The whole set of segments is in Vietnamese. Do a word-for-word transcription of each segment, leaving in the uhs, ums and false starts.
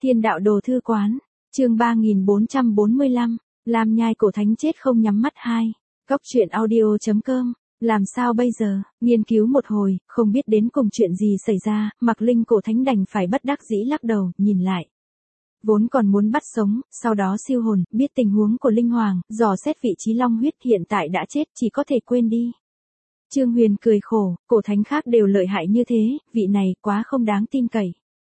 Thiên đạo đồ thư quán, chương ba nghìn bốn trăm bốn mươi lăm, Lam Nhai cổ thánh chết không nhắm mắt hai. Cốc truyện audio chấm com, làm sao bây giờ, nghiên cứu một hồi, không biết đến cùng chuyện gì xảy ra, Mạc Linh cổ thánh đành phải bất đắc dĩ lắc đầu, nhìn lại. Vốn còn muốn bắt sống, sau đó siêu hồn, biết tình huống của Linh Hoàng, dò xét vị trí long huyết hiện tại đã chết, chỉ có thể quên đi. Trương Huyền cười khổ, cổ thánh khác đều lợi hại như thế, vị này quá không đáng tin cậy.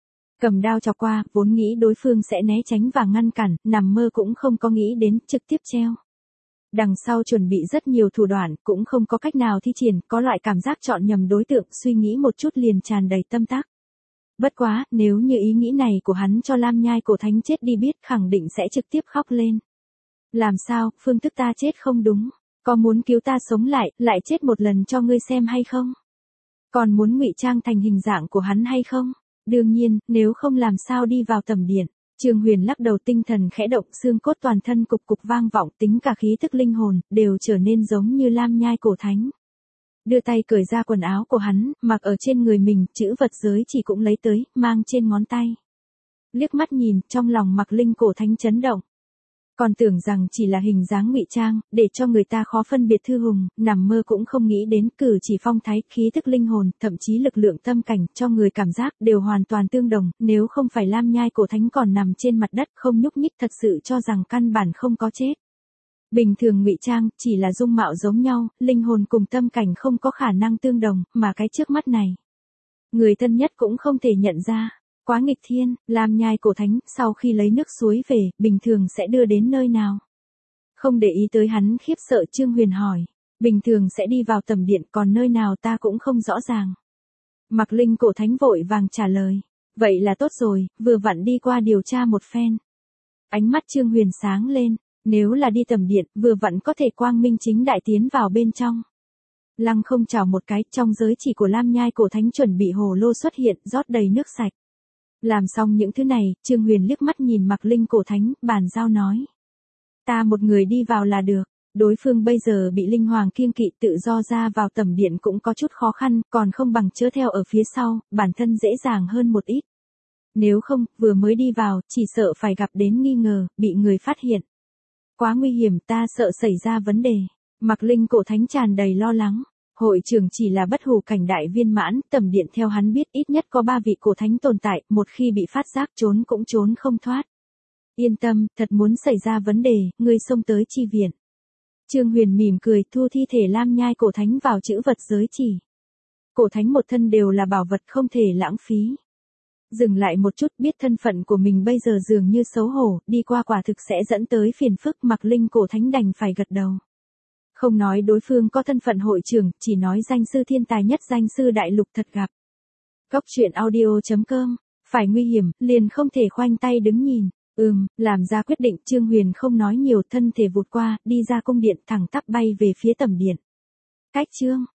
Cầm đao chọc qua, vốn nghĩ đối phương sẽ né tránh và ngăn cản, nằm mơ cũng không có nghĩ đến, trực tiếp treo. Đằng sau chuẩn bị rất nhiều thủ đoạn, cũng không có cách nào thi triển, có loại cảm giác chọn nhầm đối tượng, suy nghĩ một chút liền tràn đầy tâm tác. Bất quá, nếu như ý nghĩ này của hắn cho Lam Nhai cổ thánh chết đi biết, khẳng định sẽ trực tiếp khóc lên. Làm sao, phương thức ta chết không đúng, có muốn cứu ta sống lại, lại chết một lần cho ngươi xem hay không? Còn muốn ngụy trang thành hình dạng của hắn hay không? Đương nhiên, nếu không làm sao đi vào tầm điện. Trương Huyền lắc đầu, tinh thần khẽ động, xương cốt toàn thân cục cục vang vọng, tính cả khí thức linh hồn, đều trở nên giống như Lam Nhai cổ thánh. Đưa tay cởi ra quần áo của hắn, mặc ở trên người mình, chữ vật giới chỉ cũng lấy tới, mang trên ngón tay. Liếc mắt nhìn, trong lòng Mạc Linh cổ thánh chấn động. Còn tưởng rằng chỉ là hình dáng ngụy trang, để cho người ta khó phân biệt thư hùng, nằm mơ cũng không nghĩ đến cử chỉ phong thái, khí thức linh hồn, thậm chí lực lượng tâm cảnh, cho người cảm giác đều hoàn toàn tương đồng, nếu không phải Lam Nhai cổ thánh còn nằm trên mặt đất không nhúc nhích, thật sự cho rằng căn bản không có chết. Bình thường ngụy trang, chỉ là dung mạo giống nhau, linh hồn cùng tâm cảnh không có khả năng tương đồng, mà cái trước mắt này. Người thân nhất cũng không thể nhận ra. Quá nghịch thiên, Lam Nhai cổ thánh, sau khi lấy nước suối về, bình thường sẽ đưa đến nơi nào? Không để ý tới hắn khiếp sợ, Trương Huyền hỏi. Bình thường sẽ đi vào tầm điện, còn nơi nào ta cũng không rõ ràng. Mạc Linh cổ thánh vội vàng trả lời. Vậy là tốt rồi, vừa vặn đi qua điều tra một phen. Ánh mắt Trương Huyền sáng lên, nếu là đi tầm điện, vừa vặn có thể quang minh chính đại tiến vào bên trong. Lăng không chào một cái, trong giới chỉ của Lam Nhai cổ thánh chuẩn bị hồ lô xuất hiện, rót đầy nước sạch. Làm xong những thứ này, Trương Huyền liếc mắt nhìn Mạc Linh cổ thánh, bàn giao nói. Ta một người đi vào là được, đối phương bây giờ bị Linh Hoàng kiêng kỵ, tự do ra vào tầm điện cũng có chút khó khăn, còn không bằng chớ theo ở phía sau, bản thân dễ dàng hơn một ít. Nếu không, vừa mới đi vào, chỉ sợ phải gặp đến nghi ngờ, bị người phát hiện. Quá nguy hiểm, ta sợ xảy ra vấn đề. Mạc Linh cổ thánh tràn đầy lo lắng. Hội trưởng chỉ là bất hủ cảnh đại viên mãn, tầm điện theo hắn biết ít nhất có ba vị cổ thánh tồn tại, một khi bị phát giác trốn cũng trốn không thoát. Yên tâm, thật muốn xảy ra vấn đề, ngươi xông tới chi viện. Trương Huyền mỉm cười, thu thi thể Lam Nhai cổ thánh vào chữ vật giới chỉ. Cổ thánh một thân đều là bảo vật không thể lãng phí. Dừng lại một chút, biết thân phận của mình bây giờ dường như xấu hổ, đi qua quả thực sẽ dẫn tới phiền phức, Mạc Linh cổ thánh đành phải gật đầu. Không nói đối phương có thân phận hội trưởng, chỉ nói danh sư thiên tài nhất, danh sư đại lục thật gặp. Cốc truyện audio chấm com, phải nguy hiểm, liền không thể khoanh tay đứng nhìn. Ừm, làm ra quyết định, Trương Huyền không nói nhiều, thân thể vụt qua, đi ra cung điện, thẳng tắp bay về phía tầm điện. Cách chương